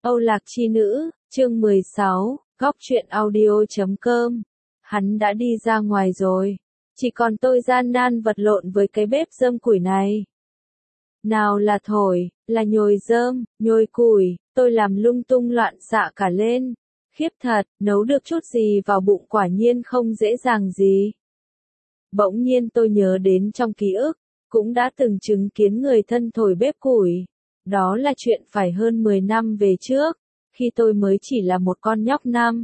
Âu Lạc Chi Nữ, chương 16, góc truyện audio.com. Hắn đã đi ra ngoài rồi. Chỉ còn tôi gian nan vật lộn với cái bếp rơm củi này. Nào là thổi, là nhồi rơm, nhồi củi, tôi làm lung tung loạn xạ cả lên. Khiếp thật, nấu được chút gì vào bụng quả nhiên không dễ dàng gì. Bỗng nhiên tôi nhớ đến trong ký ức, cũng đã từng chứng kiến người thân thổi bếp củi. Đó là chuyện phải hơn 10 năm về trước, khi tôi mới chỉ là một con nhóc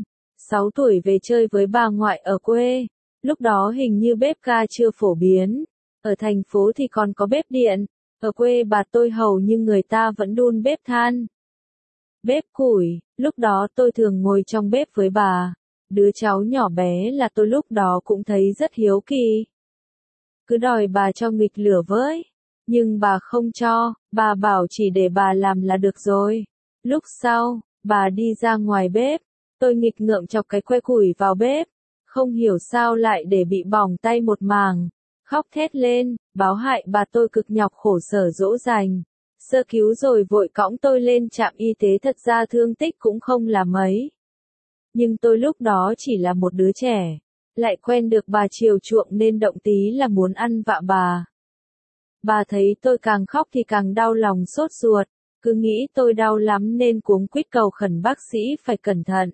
6 tuổi về chơi với bà ngoại ở quê. Lúc đó hình như bếp ga chưa phổ biến, ở thành phố thì còn có bếp điện, ở quê bà tôi hầu như người ta vẫn đun bếp than. Bếp củi, lúc đó tôi thường ngồi trong bếp với bà, đứa cháu nhỏ bé là tôi lúc đó cũng thấy rất hiếu kỳ. Cứ đòi bà cho nghịch lửa với. Nhưng bà không cho, bà bảo chỉ để bà làm là được rồi. Lúc sau, bà đi ra ngoài bếp, tôi nghịch ngợm chọc cái que củi vào bếp, không hiểu sao lại để bị bỏng tay một mảng, khóc thét lên, báo hại bà tôi cực nhọc khổ sở dỗ dành, sơ cứu rồi vội cõng tôi lên trạm y tế, thật ra thương tích cũng không là mấy. Nhưng tôi lúc đó chỉ là một đứa trẻ, lại quen được bà chiều chuộng nên động tí là muốn ăn vạ bà. Bà thấy tôi càng khóc thì càng đau lòng sốt ruột, cứ nghĩ tôi đau lắm nên cuống quýt cầu khẩn bác sĩ phải cẩn thận.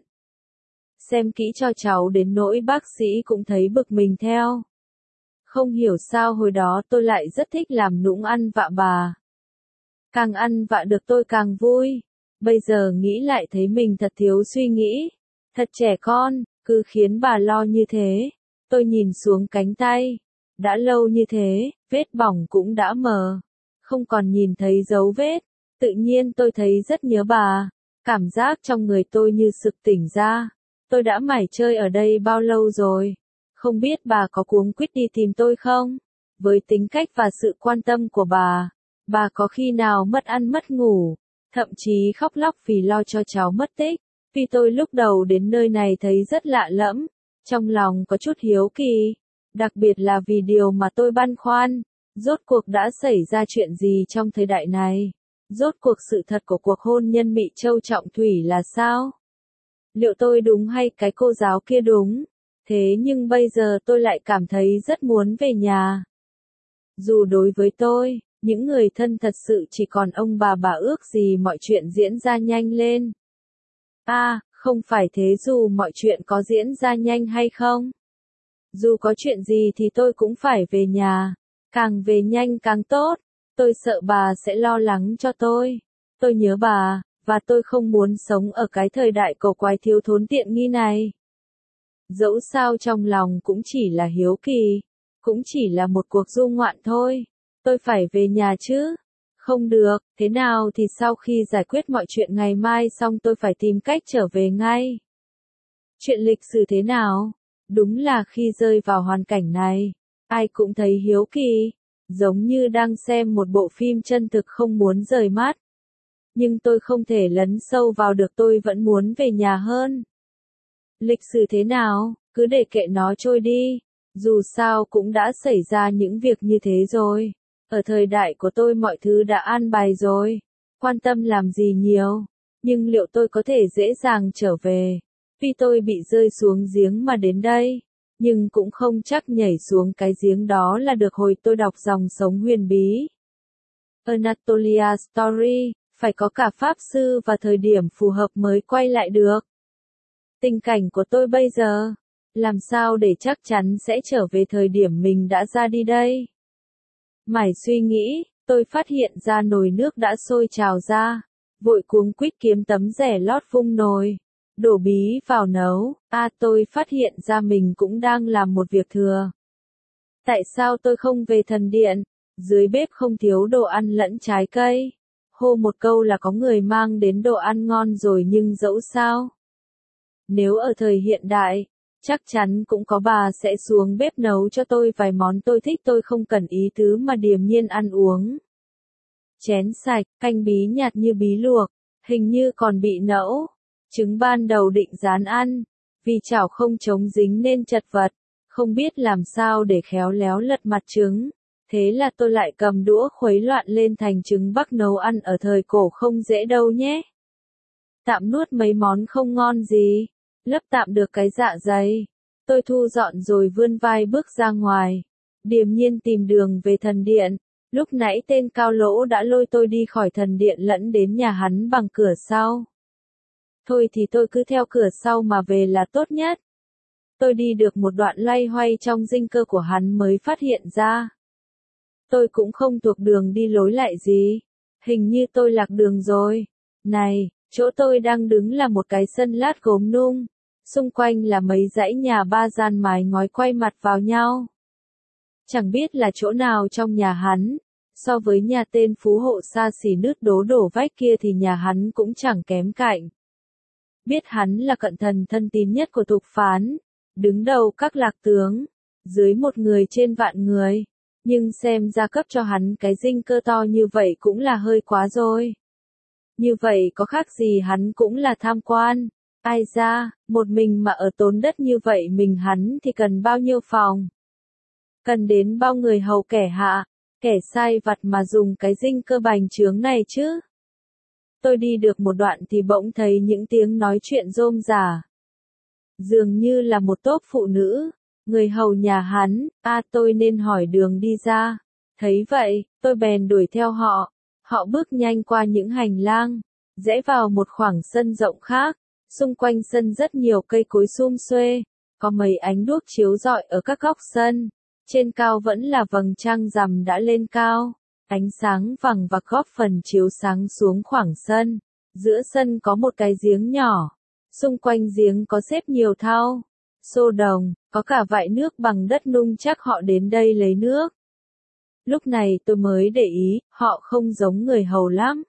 Xem kỹ cho cháu đến nỗi bác sĩ cũng thấy bực mình theo. Không hiểu sao hồi đó tôi lại rất thích làm nũng ăn vạ bà. Càng ăn vạ được tôi càng vui. Bây giờ nghĩ lại thấy mình thật thiếu suy nghĩ, thật trẻ con, cứ khiến bà lo như thế. Tôi nhìn xuống cánh tay. Đã lâu như thế, vết bỏng cũng đã mờ, không còn nhìn thấy dấu vết. Tự nhiên tôi thấy rất nhớ bà, cảm giác trong người tôi như sực tỉnh ra. Tôi đã mải chơi ở đây bao lâu rồi, không biết bà có cuống quýt đi tìm tôi không? Với tính cách và sự quan tâm của bà có khi nào mất ăn mất ngủ, thậm chí khóc lóc vì lo cho cháu mất tích. Vì tôi lúc đầu đến nơi này thấy rất lạ lẫm, trong lòng có chút hiếu kỳ. Đặc biệt là vì điều mà tôi băn khoăn, rốt cuộc đã xảy ra chuyện gì trong thời đại này? Rốt cuộc sự thật của cuộc hôn nhân Mị Châu Trọng Thủy là sao? Liệu tôi đúng hay cái cô giáo kia đúng? Thế nhưng bây giờ tôi lại cảm thấy rất muốn về nhà. Dù đối với tôi, những người thân thật sự chỉ còn ông bà ước gì mọi chuyện diễn ra nhanh lên. Không phải thế, dù mọi chuyện có diễn ra nhanh hay không? Dù có chuyện gì thì tôi cũng phải về nhà, càng về nhanh càng tốt, tôi sợ bà sẽ lo lắng cho tôi. Tôi nhớ bà, và tôi không muốn sống ở cái thời đại cổ quái thiếu thốn tiện nghi này. Dẫu sao trong lòng cũng chỉ là hiếu kỳ, cũng chỉ là một cuộc du ngoạn thôi. Tôi phải về nhà chứ. Không được, thế nào thì sau khi giải quyết mọi chuyện ngày mai xong tôi phải tìm cách trở về ngay. Chuyện lịch sử thế nào? Đúng là khi rơi vào hoàn cảnh này, ai cũng thấy hiếu kỳ, giống như đang xem một bộ phim chân thực không muốn rời mắt. Nhưng tôi không thể lấn sâu vào được, tôi vẫn muốn về nhà hơn. Lịch sử thế nào, cứ để kệ nó trôi đi, dù sao cũng đã xảy ra những việc như thế rồi. Ở thời đại của tôi mọi thứ đã an bài rồi, quan tâm làm gì nhiều, nhưng liệu tôi có thể dễ dàng trở về? Vì tôi bị rơi xuống giếng mà đến đây, nhưng cũng không chắc nhảy xuống cái giếng đó là được. Hồi tôi đọc dòng sống huyền bí Anatolia Story, phải có cả pháp sư và thời điểm phù hợp mới quay lại được. Tình cảnh của tôi bây giờ, làm sao để chắc chắn sẽ trở về thời điểm mình đã ra đi đây? Mải suy nghĩ, tôi phát hiện ra nồi nước đã sôi trào ra, vội cuống quýt kiếm tấm rẻ lót vung nồi, đổ bí vào nấu. Tôi phát hiện ra mình cũng đang làm một việc thừa. Tại sao tôi không về thần điện? Dưới bếp không thiếu đồ ăn lẫn trái cây. Hô một câu là có người mang đến đồ ăn ngon rồi, nhưng dẫu sao, nếu ở thời hiện đại, chắc chắn cũng có bà sẽ xuống bếp nấu cho tôi vài món tôi thích. Tôi không cần ý tứ mà điềm nhiên ăn uống. Chén sạch, canh bí nhạt như bí luộc, hình như còn bị nẫu. Trứng ban đầu định rán ăn, vì chảo không chống dính nên chật vật, không biết làm sao để khéo léo lật mặt trứng. Thế là tôi lại cầm đũa khuấy loạn lên thành trứng Bắc. Nấu ăn ở thời cổ không dễ đâu nhé. tạm nuốt mấy món không ngon gì, lấp tạm được cái dạ dày. Tôi thu dọn rồi vươn vai bước ra ngoài, điềm nhiên tìm đường về thần điện. Lúc nãy tên cao lỗ đã lôi tôi đi khỏi thần điện lẫn đến nhà hắn bằng cửa sau. Thôi thì tôi cứ theo cửa sau mà về là tốt nhất. Tôi đi được một đoạn loay hoay trong dinh cơ của hắn mới phát hiện ra. Tôi cũng không thuộc đường đi lối lại gì. Hình như tôi lạc đường rồi. Này, chỗ tôi đang đứng là một cái sân lát gốm nung. Xung quanh là mấy dãy nhà ba gian mái ngói quay mặt vào nhau. Chẳng biết là chỗ nào trong nhà hắn. So với nhà tên phú hộ xa xỉ nứt đố đổ vách kia thì nhà hắn cũng chẳng kém cạnh. Biết hắn là cận thần thân tín nhất của Thục Phán, đứng đầu các lạc tướng, dưới một người trên vạn người, nhưng xem ra cấp cho hắn cái dinh cơ to như vậy cũng là hơi quá rồi. Như vậy có khác gì hắn cũng là tham quan, ai ra, một mình mà ở tốn đất như vậy mình hắn thì cần bao nhiêu phòng? Cần đến bao người hầu kẻ hạ, kẻ sai vặt mà dùng cái dinh cơ bành trướng này chứ? Tôi đi được một đoạn thì bỗng thấy những tiếng nói chuyện rôm rả. Dường như là một tốp phụ nữ, người hầu nhà hắn, tôi nên hỏi đường đi ra. Thấy vậy, tôi bèn đuổi theo họ. Họ bước nhanh qua những hành lang, rẽ vào một khoảng sân rộng khác. Xung quanh sân rất nhiều cây cối sum xuê, có mấy ánh đuốc chiếu rọi ở các góc sân. Trên cao vẫn là vầng trăng rằm đã lên cao. Ánh sáng vàng vặc góp phần chiếu sáng xuống khoảng sân. Giữa sân có một cái giếng nhỏ. Xung quanh giếng có xếp nhiều thau, xô đồng, có cả vại nước bằng đất nung chắc họ đến đây lấy nước. Lúc này tôi mới để ý, họ không giống người hầu lắm.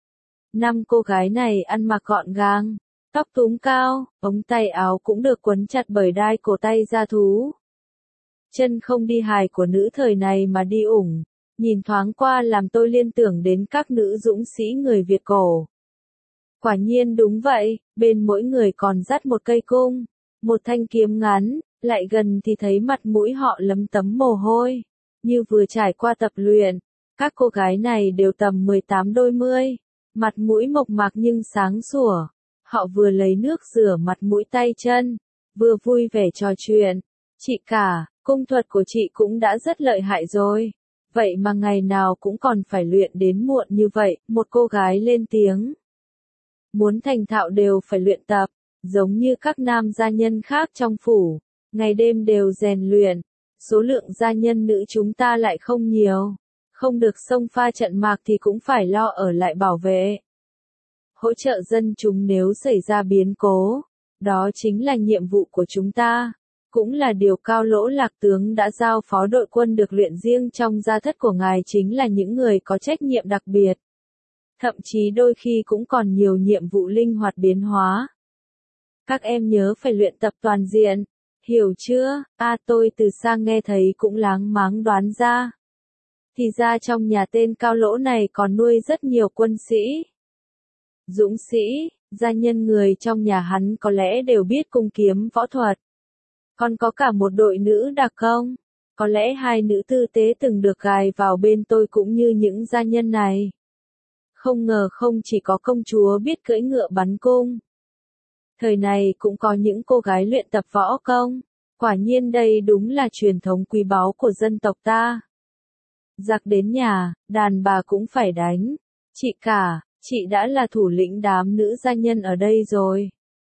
5 cô gái này ăn mặc gọn gàng, tóc túm cao, ống tay áo cũng được quấn chặt bởi đai cổ tay da thú. Chân không đi hài của nữ thời này mà đi ủng, nhìn thoáng qua làm tôi liên tưởng đến các nữ dũng sĩ người Việt cổ. Quả nhiên đúng vậy, bên mỗi người còn dắt một cây cung, một thanh kiếm ngắn, lại gần thì thấy mặt mũi họ lấm tấm mồ hôi, như vừa trải qua tập luyện. Các cô gái này đều tầm 18 đôi mươi, mặt mũi mộc mạc nhưng sáng sủa. Họ vừa lấy nước rửa mặt mũi tay chân, vừa vui vẻ trò chuyện. Chị cả, cung thuật của chị cũng đã rất lợi hại rồi. Vậy mà ngày nào cũng còn phải luyện đến muộn như vậy, một cô gái lên tiếng. Muốn thành thạo đều phải luyện tập, giống như các nam gia nhân khác trong phủ, ngày đêm đều rèn luyện. Số lượng gia nhân nữ chúng ta lại không nhiều, không được xông pha trận mạc thì cũng phải lo ở lại bảo vệ. Hỗ trợ dân chúng nếu xảy ra biến cố, đó chính là nhiệm vụ của chúng ta, cũng là điều Cao Lỗ Lạc tướng đã giao phó. Đội quân được luyện riêng trong gia thất của ngài chính là những người có trách nhiệm đặc biệt. Thậm chí đôi khi cũng còn nhiều nhiệm vụ linh hoạt biến hóa. Các em nhớ phải luyện tập toàn diện, hiểu chưa? Tôi từ xa nghe thấy cũng láng máng đoán ra. Thì ra trong nhà tên Cao Lỗ này còn nuôi rất nhiều quân sĩ. Dũng sĩ, gia nhân người trong nhà hắn có lẽ đều biết cung kiếm võ thuật. Còn có cả một đội nữ đặc công. Có lẽ 2 nữ tư tế từng được gài vào bên tôi cũng như những gia nhân này. Không ngờ không chỉ có công chúa biết cưỡi ngựa bắn cung. Thời này cũng có những cô gái luyện tập võ công. Quả nhiên đây đúng là truyền thống quý báu của dân tộc ta. Giặc đến nhà, đàn bà cũng phải đánh. Chị cả, chị đã là thủ lĩnh đám nữ gia nhân ở đây rồi.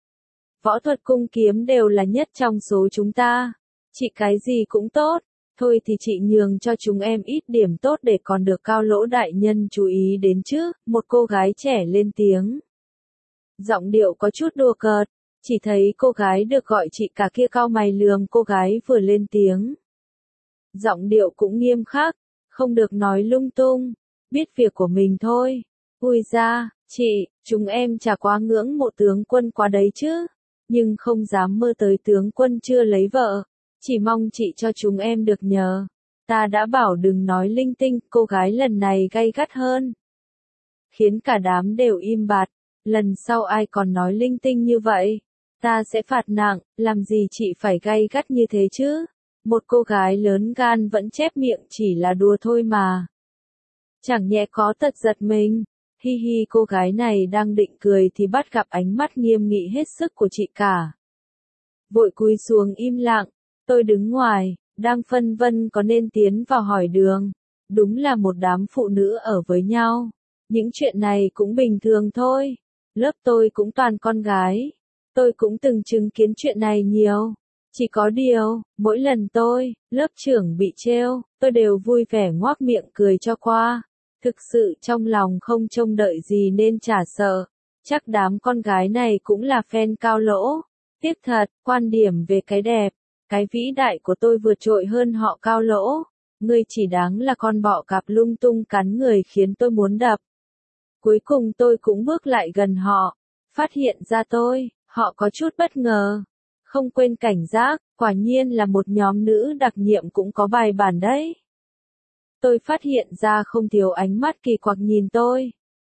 Võ thuật cung kiếm đều là nhất trong số chúng ta. Chị cái gì cũng tốt. Thôi thì chị nhường cho chúng em ít điểm tốt để còn được Cao Lỗ đại nhân chú ý đến chứ, một cô gái trẻ lên tiếng. Giọng điệu có chút đùa cợt, chỉ thấy cô gái được gọi chị cả kia cau mày lườm cô gái vừa lên tiếng. Giọng điệu cũng nghiêm khắc, không được nói lung tung, biết việc của mình thôi. Ui ra, chị, chúng em chả quá ngưỡng mộ tướng quân quá đấy chứ, nhưng không dám mơ tới tướng quân chưa lấy vợ. Chỉ mong chị cho chúng em được nhờ. Ta đã bảo đừng nói linh tinh, cô gái lần này gay gắt hơn. Khiến cả đám đều im bặt, lần sau ai còn nói linh tinh như vậy, ta sẽ phạt nặng, làm gì chị phải gay gắt như thế chứ? Một cô gái lớn gan vẫn chép miệng chỉ là đùa thôi mà. Chẳng nhẽ có tật giật mình, Hi hi, cô gái này đang định cười thì bắt gặp ánh mắt nghiêm nghị hết sức của chị cả. Vội cúi xuống im lặng, tôi đứng ngoài, đang phân vân có nên tiến vào hỏi đường. Đúng là một đám phụ nữ ở với nhau. Những chuyện này cũng bình thường thôi. Lớp tôi cũng toàn con gái. Tôi cũng từng chứng kiến chuyện này nhiều. Chỉ có điều, mỗi lần tôi, lớp trưởng bị trêu, tôi đều vui vẻ ngoác miệng cười cho qua. Thực sự trong lòng không trông đợi gì nên chả sợ. Chắc đám con gái này cũng là fan Cao Lỗ. Tiếc thật, quan điểm về cái đẹp, cái vĩ đại của tôi vượt trội hơn họ Cao Lỗ. Ngươi chỉ đáng là con bọ cạp lung tung cắn người khiến tôi muốn đập. Cuối cùng tôi cũng bước lại gần họ, phát hiện ra họ có chút bất ngờ. Không quên cảnh giác, quả nhiên là một nhóm nữ đặc nhiệm cũng có bài bản đấy. Tôi phát hiện ra không thiếu ánh mắt kỳ quặc nhìn tôi.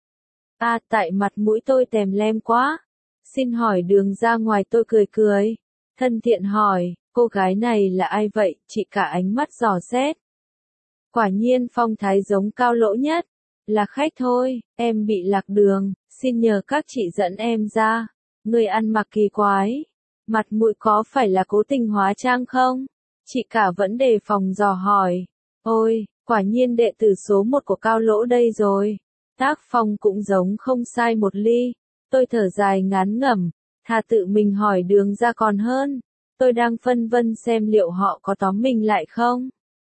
Tại mặt mũi tôi tèm lem quá. Xin hỏi đường ra ngoài, tôi cười cười. Thân thiện hỏi, cô gái này là ai vậy? Chị cả ánh mắt dò xét. Quả nhiên phong thái giống Cao Lỗ nhất. Là khách thôi, em bị lạc đường, xin nhờ các chị dẫn em ra. Người ăn mặc kỳ quái. Mặt mũi có phải là cố tình hóa trang không? Chị cả vẫn đề phòng dò hỏi. Ôi, quả nhiên đệ tử số 1 của Cao Lỗ đây rồi. Tác phong cũng giống không sai một ly. Tôi thở dài ngán ngẩm, thà tự mình hỏi đường ra còn hơn. Tôi đang phân vân xem liệu họ có tóm mình lại không?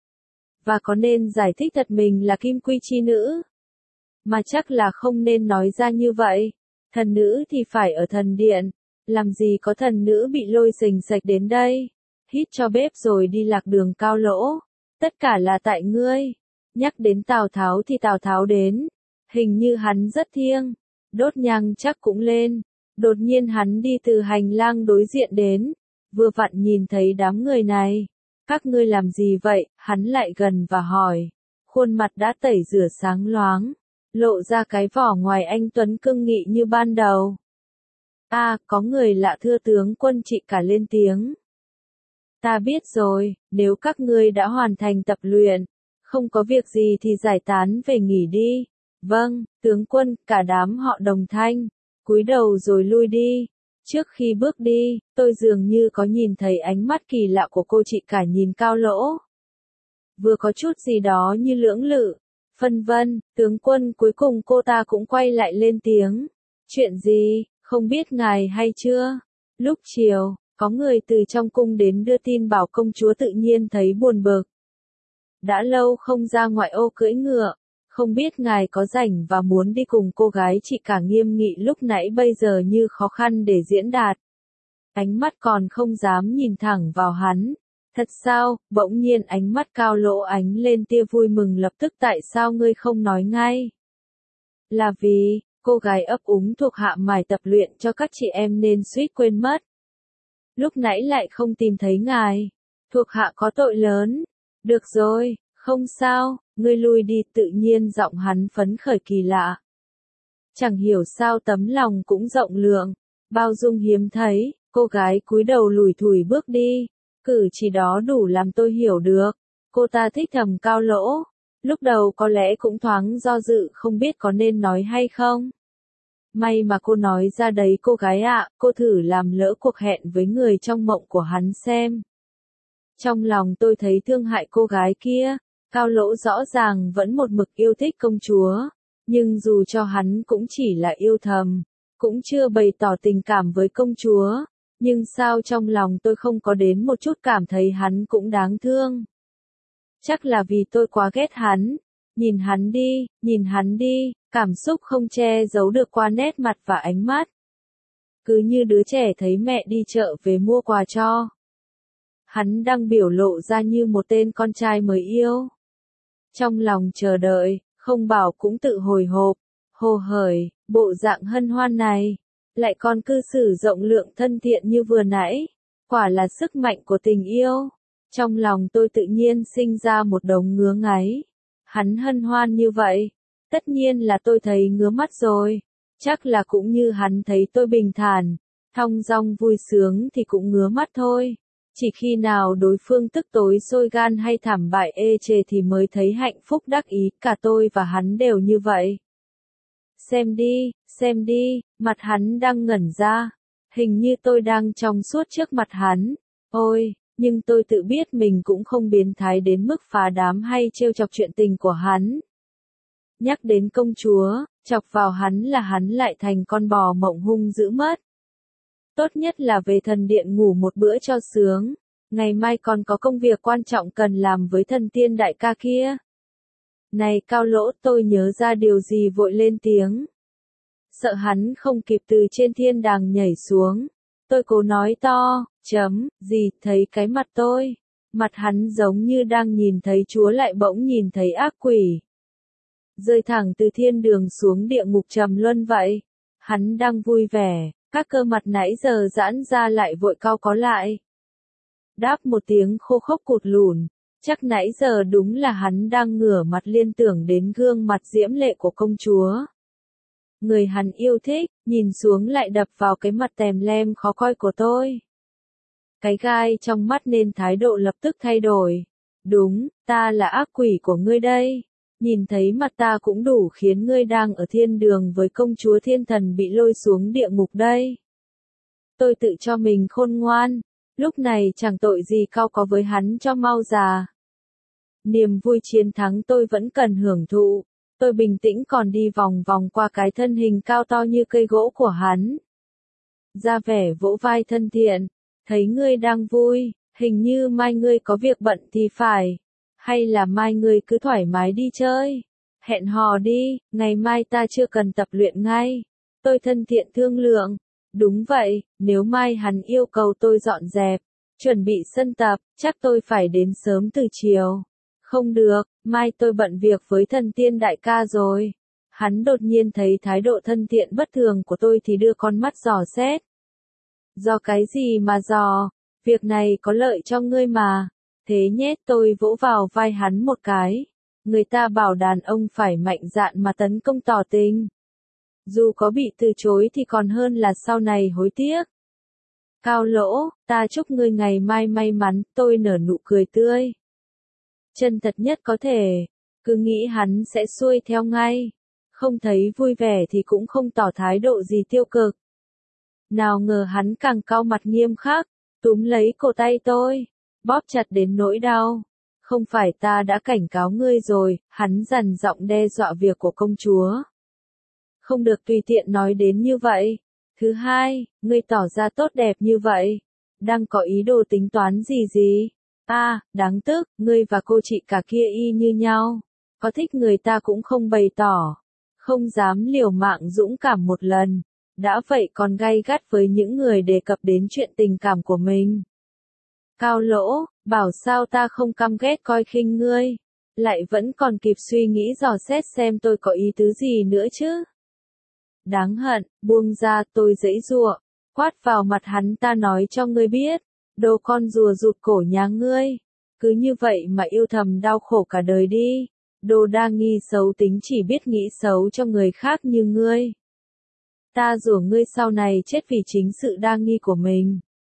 Và có nên giải thích thật mình là Kim Quy chi nữ? Mà chắc là không nên nói ra như vậy. Thần nữ thì phải ở thần điện. Làm gì có thần nữ bị lôi sình sạch đến đây. Hít cho bếp rồi đi lạc đường Cao Lỗ. Tất cả là tại ngươi. Nhắc đến Tào Tháo thì Tào Tháo đến. Hình như hắn rất thiêng. Đốt nhang chắc cũng lên. Đột nhiên hắn đi từ hành lang đối diện đến. Vừa vặn nhìn thấy đám người này. Các ngươi làm gì vậy? Hắn lại gần và hỏi. Khuôn mặt đã tẩy rửa sáng loáng. Lộ ra cái vỏ ngoài anh tuấn cương nghị như ban đầu. Có người lạ, thưa tướng quân, chị cả lên tiếng. Ta biết rồi, nếu các ngươi đã hoàn thành tập luyện, không có việc gì thì giải tán về nghỉ đi. Vâng, tướng quân. Cả đám họ đồng thanh, cúi đầu rồi lui đi. Trước khi bước đi, tôi dường như có nhìn thấy ánh mắt kỳ lạ của cô chị cả nhìn Cao Lỗ. Vừa có chút gì đó như lưỡng lự, phân vân. Tướng quân. Cuối cùng cô ta cũng quay lại lên tiếng. Chuyện gì, không biết ngài hay chưa? Lúc chiều, có người từ trong cung đến đưa tin bảo công chúa tự nhiên thấy buồn bực. Đã lâu không ra ngoại ô cưỡi ngựa, không biết ngài có rảnh và muốn đi cùng cô gái. Chị cả nghiêm nghị lúc nãy bây giờ như khó khăn để diễn đạt. Ánh mắt còn không dám nhìn thẳng vào hắn. Thật sao? Bỗng nhiên ánh mắt Cao Lỗ ánh lên tia vui mừng, lập tức. Tại sao ngươi không nói ngay? Là vì, cô gái ấp úng, thuộc hạ mải tập luyện cho các chị em nên suýt quên mất. Lúc nãy lại không tìm thấy ngài. Thuộc hạ có tội lớn. Được rồi, không sao, ngươi lui đi. Tự nhiên giọng hắn phấn khởi kỳ lạ. Chẳng hiểu sao tấm lòng cũng rộng lượng, bao dung hiếm thấy. Cô gái cúi đầu lủi thủi bước đi. Cử chỉ đó đủ làm tôi hiểu được. Cô ta thích thầm Cao Lỗ. Lúc đầu có lẽ cũng thoáng do dự, không biết có nên nói hay không. May mà cô nói ra đấy cô gái ạ. Cô thử làm lỡ cuộc hẹn với người trong mộng của hắn xem. Trong lòng tôi thấy thương hại cô gái kia. Cao Lỗ rõ ràng vẫn một mực yêu thích công chúa. Nhưng dù cho hắn cũng chỉ là yêu thầm, cũng chưa bày tỏ tình cảm với công chúa. Nhưng sao trong lòng tôi không có đến một chút cảm thấy hắn cũng đáng thương. Chắc là vì tôi quá ghét hắn. Nhìn hắn đi, cảm xúc không che giấu được qua nét mặt và ánh mắt. Cứ như đứa trẻ thấy mẹ đi chợ về mua quà cho. Hắn đang biểu lộ ra như một tên con trai mới yêu. Trong lòng chờ đợi, không bảo cũng tự hồi hộp, hồ hởi, bộ dạng hân hoan này. Lại còn cư xử rộng lượng thân thiện như vừa nãy. Quả là sức mạnh của tình yêu. Trong lòng tôi tự nhiên sinh ra một đống ngứa ngáy. Hắn hân hoan như vậy. Tất nhiên là tôi thấy ngứa mắt rồi. Chắc là cũng như hắn thấy tôi bình thản, thong dong vui sướng thì cũng ngứa mắt thôi. Chỉ khi nào đối phương tức tối sôi gan hay thảm bại ê chề thì mới thấy hạnh phúc đắc ý. Cả tôi và hắn đều như vậy. xem đi, mặt hắn đang ngẩn ra. Hình như tôi đang trong suốt trước mặt hắn. Ôi, nhưng tôi tự biết mình cũng không biến thái đến mức phá đám hay trêu chọc chuyện tình của hắn. Nhắc đến công chúa, chọc vào hắn là hắn lại thành con bò mộng hung dữ mất. Tốt nhất là về thần điện ngủ một bữa cho sướng. Ngày mai còn có công việc quan trọng cần làm với thần tiên đại ca kia. Này Cao Lỗ, tôi nhớ ra điều gì vội lên tiếng. Sợ hắn không kịp từ trên thiên đàng nhảy xuống. Tôi cố nói to, gì, thấy cái mặt tôi. Mặt hắn giống như đang nhìn thấy Chúa lại bỗng nhìn thấy ác quỷ. Rơi thẳng từ thiên đường xuống địa ngục trầm luân vậy. Hắn đang vui vẻ, các cơ mặt nãy giờ giãn ra lại vội cau có lại. Đáp một tiếng khô khốc cụt lùn, chắc nãy giờ đúng là hắn đang ngửa mặt liên tưởng đến gương mặt diễm lệ của công chúa. Người hắn yêu thích, nhìn xuống lại đập vào cái mặt tèm lem khó coi của tôi. Cái gai trong mắt nên thái độ lập tức thay đổi. Đúng, ta là ác quỷ của ngươi đây. Nhìn thấy mặt ta cũng đủ khiến ngươi đang ở thiên đường với công chúa thiên thần bị lôi xuống địa ngục đây. Tôi tự cho mình khôn ngoan. Lúc này chẳng tội gì cau có với hắn cho mau già. Niềm vui chiến thắng tôi vẫn cần hưởng thụ. Tôi bình tĩnh còn đi vòng vòng qua cái thân hình cao to như cây gỗ của hắn. Ra vẻ vỗ vai thân thiện. Thấy ngươi đang vui, hình như mai ngươi có việc bận thì phải. Hay là mai ngươi cứ thoải mái đi chơi. Hẹn hò đi, ngày mai ta chưa cần tập luyện ngay. Tôi thân thiện thương lượng. Đúng vậy, nếu mai hắn yêu cầu tôi dọn dẹp, chuẩn bị sân tập, chắc tôi phải đến sớm từ chiều. Không được, mai tôi bận việc với thần tiên đại ca rồi. Hắn đột nhiên thấy thái độ thân thiện bất thường của tôi thì đưa con mắt dò xét. Do cái gì mà dò, việc này có lợi cho ngươi mà. Thế nhét tôi vỗ vào vai hắn một cái. Người ta bảo đàn ông phải mạnh dạn mà tấn công tỏ tình. Dù có bị từ chối thì còn hơn là sau này hối tiếc. Cao Lỗ, ta chúc ngươi ngày mai may mắn, tôi nở nụ cười tươi. Chân thật nhất có thể, cứ nghĩ hắn sẽ xuôi theo ngay. Không thấy vui vẻ thì cũng không tỏ thái độ gì tiêu cực. Nào ngờ hắn càng cau mặt nghiêm khắc, túm lấy cổ tay tôi, bóp chặt đến nỗi đau. Không phải ta đã cảnh cáo ngươi rồi, hắn dằn giọng đe dọa việc của công chúa. Không được tùy tiện nói đến như vậy. Thứ hai, ngươi tỏ ra tốt đẹp như vậy. Đang có ý đồ tính toán gì? Đáng tức, ngươi và cô chị cả kia y như nhau. Có thích người ta cũng không bày tỏ. Không dám liều mạng dũng cảm một lần. Đã vậy còn gay gắt với những người đề cập đến chuyện tình cảm của mình. Cao Lỗ, bảo sao ta không căm ghét coi khinh ngươi. Lại vẫn còn kịp suy nghĩ dò xét xem tôi có ý tứ gì nữa chứ. Đáng hận, buông ra, tôi giãy giụa, quát vào mặt hắn, ta nói cho ngươi biết, đồ con rùa rụt cổ nhà ngươi, cứ như vậy mà yêu thầm đau khổ cả đời đi, đồ đa nghi xấu tính chỉ biết nghĩ xấu cho người khác như ngươi. Ta rủa ngươi sau này chết vì chính sự đa nghi của mình.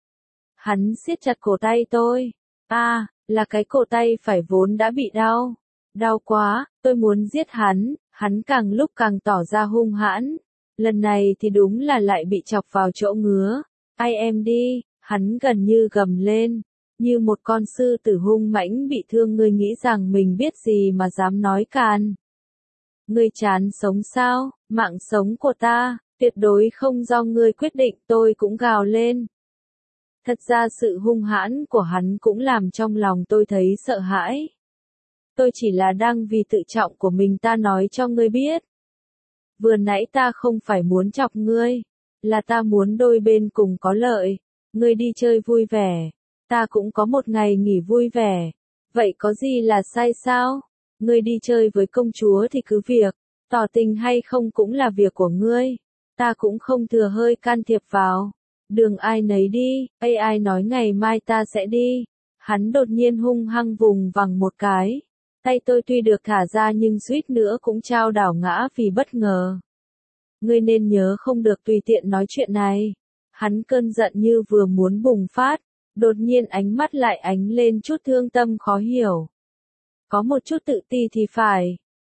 Hắn siết chặt cổ tay tôi, là cái cổ tay phải vốn đã bị đau. Đau quá, tôi muốn giết hắn, hắn càng lúc càng tỏ ra hung hãn. Lần này thì đúng là lại bị chọc vào chỗ ngứa. Ai em đi, hắn gần như gầm lên. Như một con sư tử hung mãnh bị thương, ngươi nghĩ rằng mình biết gì mà dám nói càn. Ngươi chán sống sao, mạng sống của ta, tuyệt đối không do ngươi quyết định, tôi cũng gào lên. Thật ra sự hung hãn của hắn cũng làm trong lòng tôi thấy sợ hãi. Tôi chỉ là đang vì tự trọng của mình ta nói cho ngươi biết. Vừa nãy ta không phải muốn chọc ngươi, là ta muốn đôi bên cùng có lợi. Ngươi đi chơi vui vẻ, ta cũng có một ngày nghỉ vui vẻ. Vậy có gì là sai sao? Ngươi đi chơi với công chúa thì cứ việc, tỏ tình hay không cũng là việc của ngươi. Ta cũng không thừa hơi can thiệp vào. Đường ai nấy đi, ai nói ngày mai ta sẽ đi. Hắn đột nhiên hung hăng vùng vằng một cái. Tay tôi tuy được thả ra nhưng suýt nữa cũng chao đảo ngã vì bất ngờ. Ngươi nên nhớ không được tùy tiện nói chuyện này. Hắn cơn giận như vừa muốn bùng phát, đột nhiên ánh mắt lại ánh lên chút thương tâm khó hiểu. Có một chút tự ti thì phải.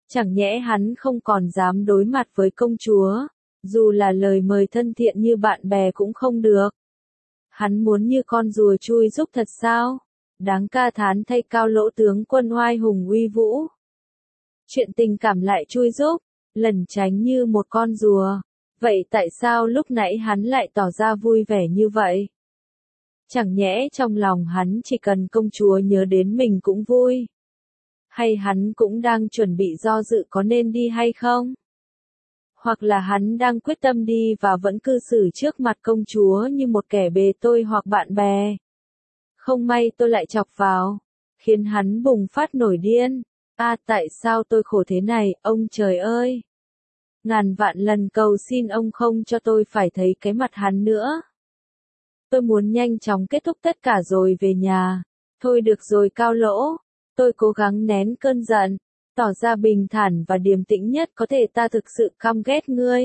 Chẳng nhẽ hắn không còn dám đối mặt với công chúa, dù là lời mời thân thiện như bạn bè cũng không được. Hắn muốn như con rùa chui rúc thật sao? Đáng ca thán thay Cao Lỗ tướng quân oai hùng uy vũ. Chuyện tình cảm lại chui rúc, lẩn tránh như một con rùa. Vậy tại sao lúc nãy hắn lại tỏ ra vui vẻ như vậy? Chẳng nhẽ trong lòng hắn chỉ cần công chúa nhớ đến mình cũng vui? Hay hắn cũng đang chuẩn bị do dự có nên đi hay không? Hoặc là hắn đang quyết tâm đi và vẫn cư xử trước mặt công chúa như một kẻ bề tôi hoặc bạn bè. Không may tôi lại chọc vào, khiến hắn bùng phát nổi điên. Tại sao tôi khổ thế này, ông trời ơi! Ngàn vạn lần cầu xin ông không cho tôi phải thấy cái mặt hắn nữa. Tôi muốn nhanh chóng kết thúc tất cả rồi về nhà. Thôi được rồi Cao Lỗ, tôi cố gắng nén cơn giận, tỏ ra bình thản và điềm tĩnh nhất có thể. Ta thực sự căm ghét ngươi.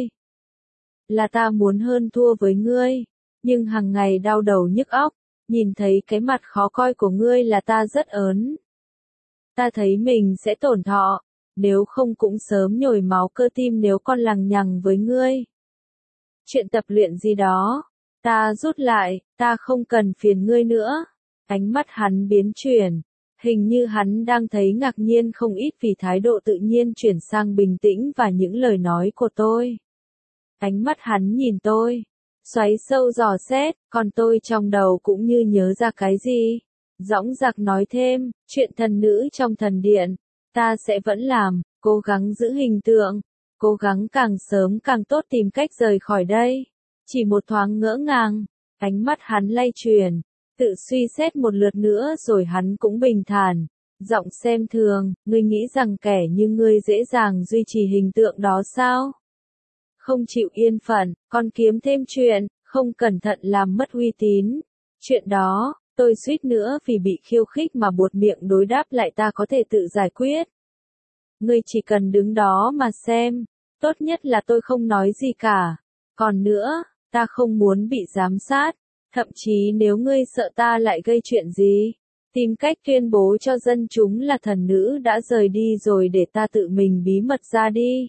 Là ta muốn hơn thua với ngươi, nhưng hàng ngày đau đầu nhức óc, nhìn thấy cái mặt khó coi của ngươi là ta rất ớn. Ta thấy mình sẽ tổn thọ, nếu không cũng sớm nhồi máu cơ tim nếu con lằng nhằng với ngươi. Chuyện tập luyện gì đó, ta rút lại, ta không cần phiền ngươi nữa. Ánh mắt hắn biến chuyển, hình như hắn đang thấy ngạc nhiên không ít vì thái độ tự nhiên chuyển sang bình tĩnh và những lời nói của tôi. Ánh mắt hắn nhìn tôi, xoáy sâu dò xét, còn tôi trong đầu cũng như nhớ ra cái gì. Dõng dạc nói thêm, chuyện thần nữ trong thần điện, ta sẽ vẫn làm, cố gắng giữ hình tượng, cố gắng càng sớm càng tốt tìm cách rời khỏi đây. Chỉ một thoáng ngỡ ngàng, ánh mắt hắn lay chuyển, tự suy xét một lượt nữa rồi hắn cũng bình thản, giọng xem thường, ngươi nghĩ rằng kẻ như ngươi dễ dàng duy trì hình tượng đó sao? Không chịu yên phận, còn kiếm thêm chuyện, không cẩn thận làm mất uy tín. Chuyện đó, tôi suýt nữa vì bị khiêu khích mà buột miệng đối đáp lại ta có thể tự giải quyết. Ngươi chỉ cần đứng đó mà xem, tốt nhất là tôi không nói gì cả. Còn nữa, ta không muốn bị giám sát, thậm chí nếu ngươi sợ ta lại gây chuyện gì, tìm cách tuyên bố cho dân chúng là thần nữ đã rời đi rồi để ta tự mình bí mật ra đi.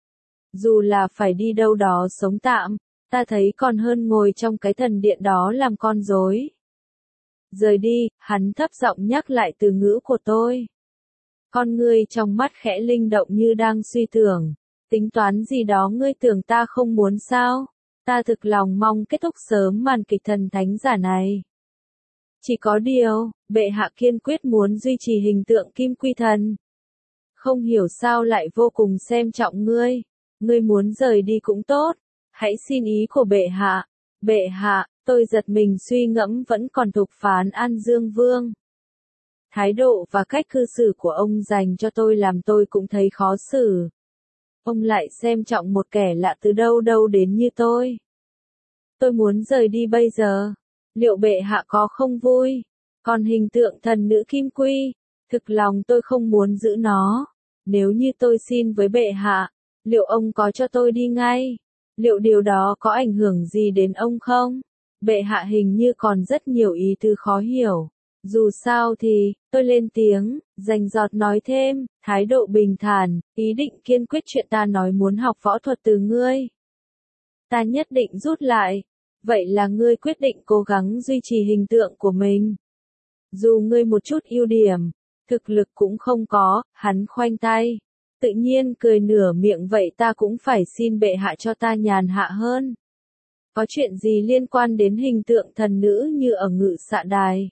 Dù là phải đi đâu đó sống tạm, ta thấy còn hơn ngồi trong cái thần điện đó làm con rối. Rời đi, hắn thấp giọng nhắc lại từ ngữ của tôi. Con ngươi trong mắt khẽ linh động như đang suy tưởng, tính toán gì đó ngươi tưởng ta không muốn sao? Ta thực lòng mong kết thúc sớm màn kịch thần thánh giả này. Chỉ có điều, bệ hạ kiên quyết muốn duy trì hình tượng kim quy thần. Không hiểu sao lại vô cùng xem trọng ngươi. Ngươi muốn rời đi cũng tốt, hãy xin ý của bệ hạ. Bệ hạ, tôi giật mình suy ngẫm vẫn còn thục phán An Dương Vương. Thái độ và cách cư xử của ông dành cho tôi làm tôi cũng thấy khó xử. Ông lại xem trọng một kẻ lạ từ đâu đâu đến như tôi. Tôi muốn rời đi bây giờ. Liệu bệ hạ có không vui? Còn hình tượng thần nữ kim quy, thực lòng tôi không muốn giữ nó. Nếu như tôi xin với bệ hạ, liệu ông có cho tôi đi ngay? Liệu điều đó có ảnh hưởng gì đến ông không? Bệ hạ hình như còn rất nhiều ý tứ khó hiểu. Dù sao thì, tôi lên tiếng, rành rọt nói thêm, thái độ bình thản, ý định kiên quyết chuyện ta nói muốn học võ thuật từ ngươi. Ta nhất định rút lại. Vậy là ngươi quyết định cố gắng duy trì hình tượng của mình. Dù ngươi một chút ưu điểm, thực lực cũng không có, hắn khoanh tay. Tự nhiên cười nửa miệng vậy ta cũng phải xin bệ hạ cho ta nhàn hạ hơn. Có chuyện gì liên quan đến hình tượng thần nữ như ở Ngự Xạ Đài?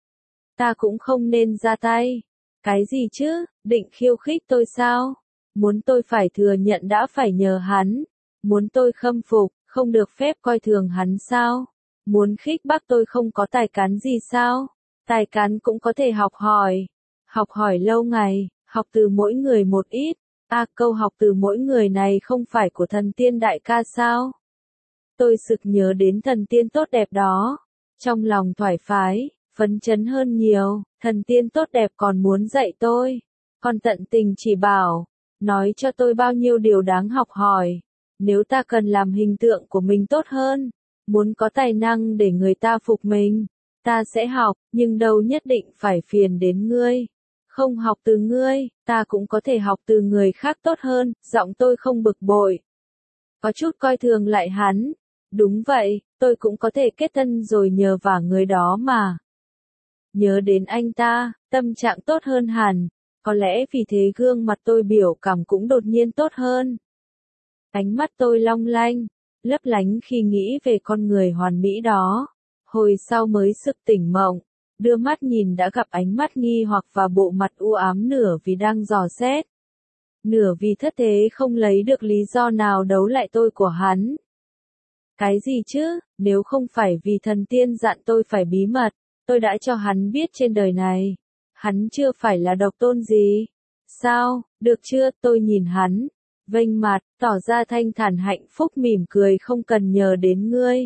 Ta cũng không nên ra tay. Cái gì chứ, định khiêu khích tôi sao? Muốn tôi phải thừa nhận đã phải nhờ hắn. Muốn tôi khâm phục, không được phép coi thường hắn sao? Muốn khích bác tôi không có tài cán gì sao? Tài cán cũng có thể học hỏi. Học hỏi lâu ngày, học từ mỗi người một ít. Câu học từ mỗi người này không phải của thần tiên đại ca sao? Tôi sực nhớ đến thần tiên tốt đẹp đó. Trong lòng thoải phái, phấn chấn hơn nhiều, thần tiên tốt đẹp còn muốn dạy tôi. Còn tận tình chỉ bảo, nói cho tôi bao nhiêu điều đáng học hỏi. Nếu ta cần làm hình tượng của mình tốt hơn, muốn có tài năng để người ta phục mình, ta sẽ học, nhưng đâu nhất định phải phiền đến ngươi. Không học từ ngươi, ta cũng có thể học từ người khác tốt hơn, giọng tôi không bực bội. Có chút coi thường lại hắn. Đúng vậy, tôi cũng có thể kết thân rồi nhờ vả người đó mà. Nhớ đến anh ta, tâm trạng tốt hơn hẳn. Có lẽ vì thế gương mặt tôi biểu cảm cũng đột nhiên tốt hơn. Ánh mắt tôi long lanh, lấp lánh khi nghĩ về con người hoàn mỹ đó. Hồi sau mới sực tỉnh mộng, đưa mắt nhìn đã gặp ánh mắt nghi hoặc và bộ mặt u ám, nửa vì đang dò xét, nửa vì thất thế không lấy được lý do nào đấu lại tôi của hắn. Cái gì chứ, nếu không phải vì thần tiên dặn tôi phải bí mật, tôi đã cho hắn biết trên đời này. Hắn chưa phải là độc tôn gì. Sao, được chưa, tôi nhìn hắn, vênh mặt, tỏ ra thanh thản hạnh phúc mỉm cười, không cần nhờ đến ngươi.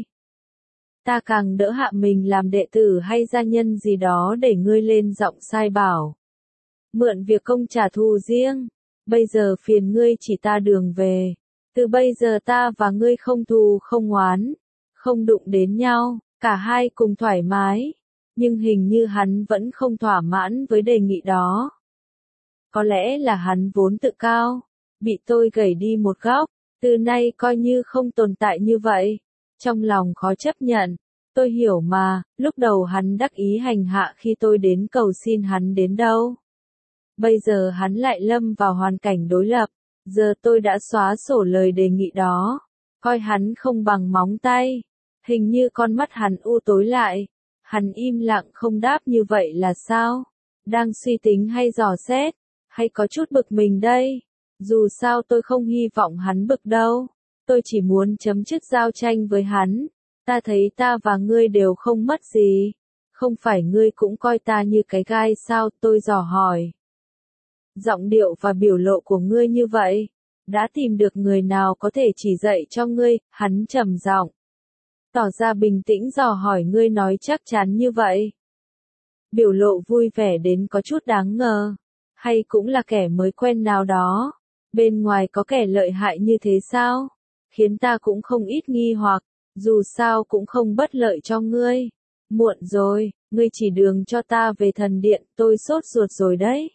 Ta càng đỡ hạ mình làm đệ tử hay gia nhân gì đó để ngươi lên giọng sai bảo. Mượn việc công trả thù riêng. Bây giờ phiền ngươi chỉ ta đường về. Từ bây giờ ta và ngươi không thù không oán, không đụng đến nhau, cả hai cùng thoải mái. Nhưng hình như hắn vẫn không thỏa mãn với đề nghị đó. Có lẽ là hắn vốn tự cao, bị tôi gẩy đi một góc, từ nay coi như không tồn tại như vậy. Trong lòng khó chấp nhận, tôi hiểu mà, lúc đầu hắn đắc ý hành hạ khi tôi đến cầu xin hắn đến đâu. Bây giờ hắn lại lâm vào hoàn cảnh đối lập, giờ tôi đã xóa sổ lời đề nghị đó, coi hắn không bằng móng tay. Hình như con mắt hắn u tối lại, hắn im lặng không đáp. Như vậy là sao? Đang suy tính hay dò xét, hay có chút bực mình đây? Dù sao tôi không hy vọng hắn bực đâu, tôi chỉ muốn chấm dứt giao tranh với hắn. Ta thấy ta và ngươi đều không mất gì, không phải ngươi cũng coi ta như cái gai sao? Tôi dò hỏi. Giọng điệu và biểu lộ của ngươi như vậy, đã tìm được người nào có thể chỉ dạy cho ngươi? Hắn trầm giọng, tỏ ra bình tĩnh dò hỏi. Ngươi nói chắc chắn như vậy? Biểu lộ vui vẻ đến có chút đáng ngờ, hay cũng là kẻ mới quen nào đó? Bên ngoài có kẻ lợi hại như thế sao? Khiến ta cũng không ít nghi hoặc, dù sao cũng không bất lợi cho ngươi. Muộn rồi, ngươi chỉ đường cho ta về thần điện, tôi sốt ruột rồi đấy.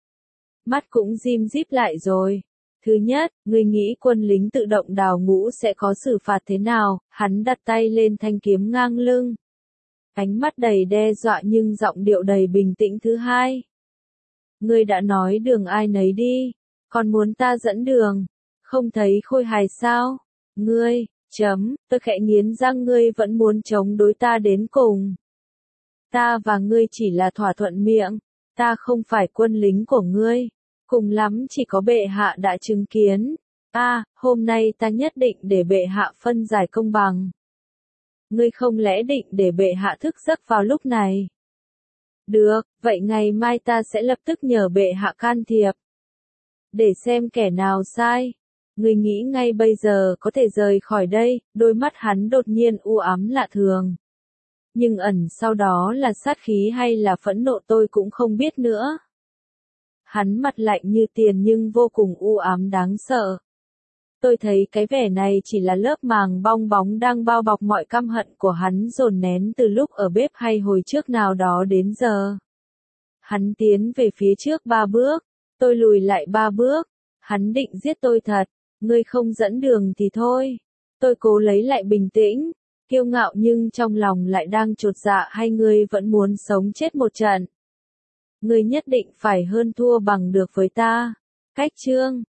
Mắt cũng dim díp lại rồi. Thứ nhất, ngươi nghĩ quân lính tự động đào ngũ sẽ có xử phạt thế nào? Hắn đặt tay lên thanh kiếm ngang lưng. Ánh mắt đầy đe dọa nhưng giọng điệu đầy bình tĩnh. Thứ hai, ngươi đã nói đường ai nấy đi, còn muốn ta dẫn đường, không thấy khôi hài sao? Ngươi, tôi khẽ nghiến răng, ngươi vẫn muốn chống đối ta đến cùng. Ta và ngươi chỉ là thỏa thuận miệng, ta không phải quân lính của ngươi, cùng lắm chỉ có bệ hạ đã chứng kiến. Hôm nay ta nhất định để bệ hạ phân giải công bằng. Ngươi không lẽ định để bệ hạ thức giấc vào lúc này? Được, vậy ngày mai ta sẽ lập tức nhờ bệ hạ can thiệp. Để xem kẻ nào sai. Ngươi nghĩ ngay bây giờ có thể rời khỏi đây? Đôi mắt hắn đột nhiên u ám lạ thường. Nhưng ẩn sau đó là sát khí hay là phẫn nộ tôi cũng không biết nữa. Hắn mặt lạnh như tiền nhưng vô cùng u ám đáng sợ. Tôi thấy cái vẻ này chỉ là lớp màng bong bóng đang bao bọc mọi căm hận của hắn dồn nén từ lúc ở bếp hay hồi trước nào đó đến giờ. Hắn tiến về phía trước 3 bước, tôi lùi lại 3 bước. Hắn định giết tôi thật, ngươi không dẫn đường thì thôi. Tôi cố lấy lại bình tĩnh, kiêu ngạo nhưng trong lòng lại đang chột dạ. Hay ngươi vẫn muốn sống chết một trận? Ngươi nhất định phải hơn thua bằng được với ta. Cách chương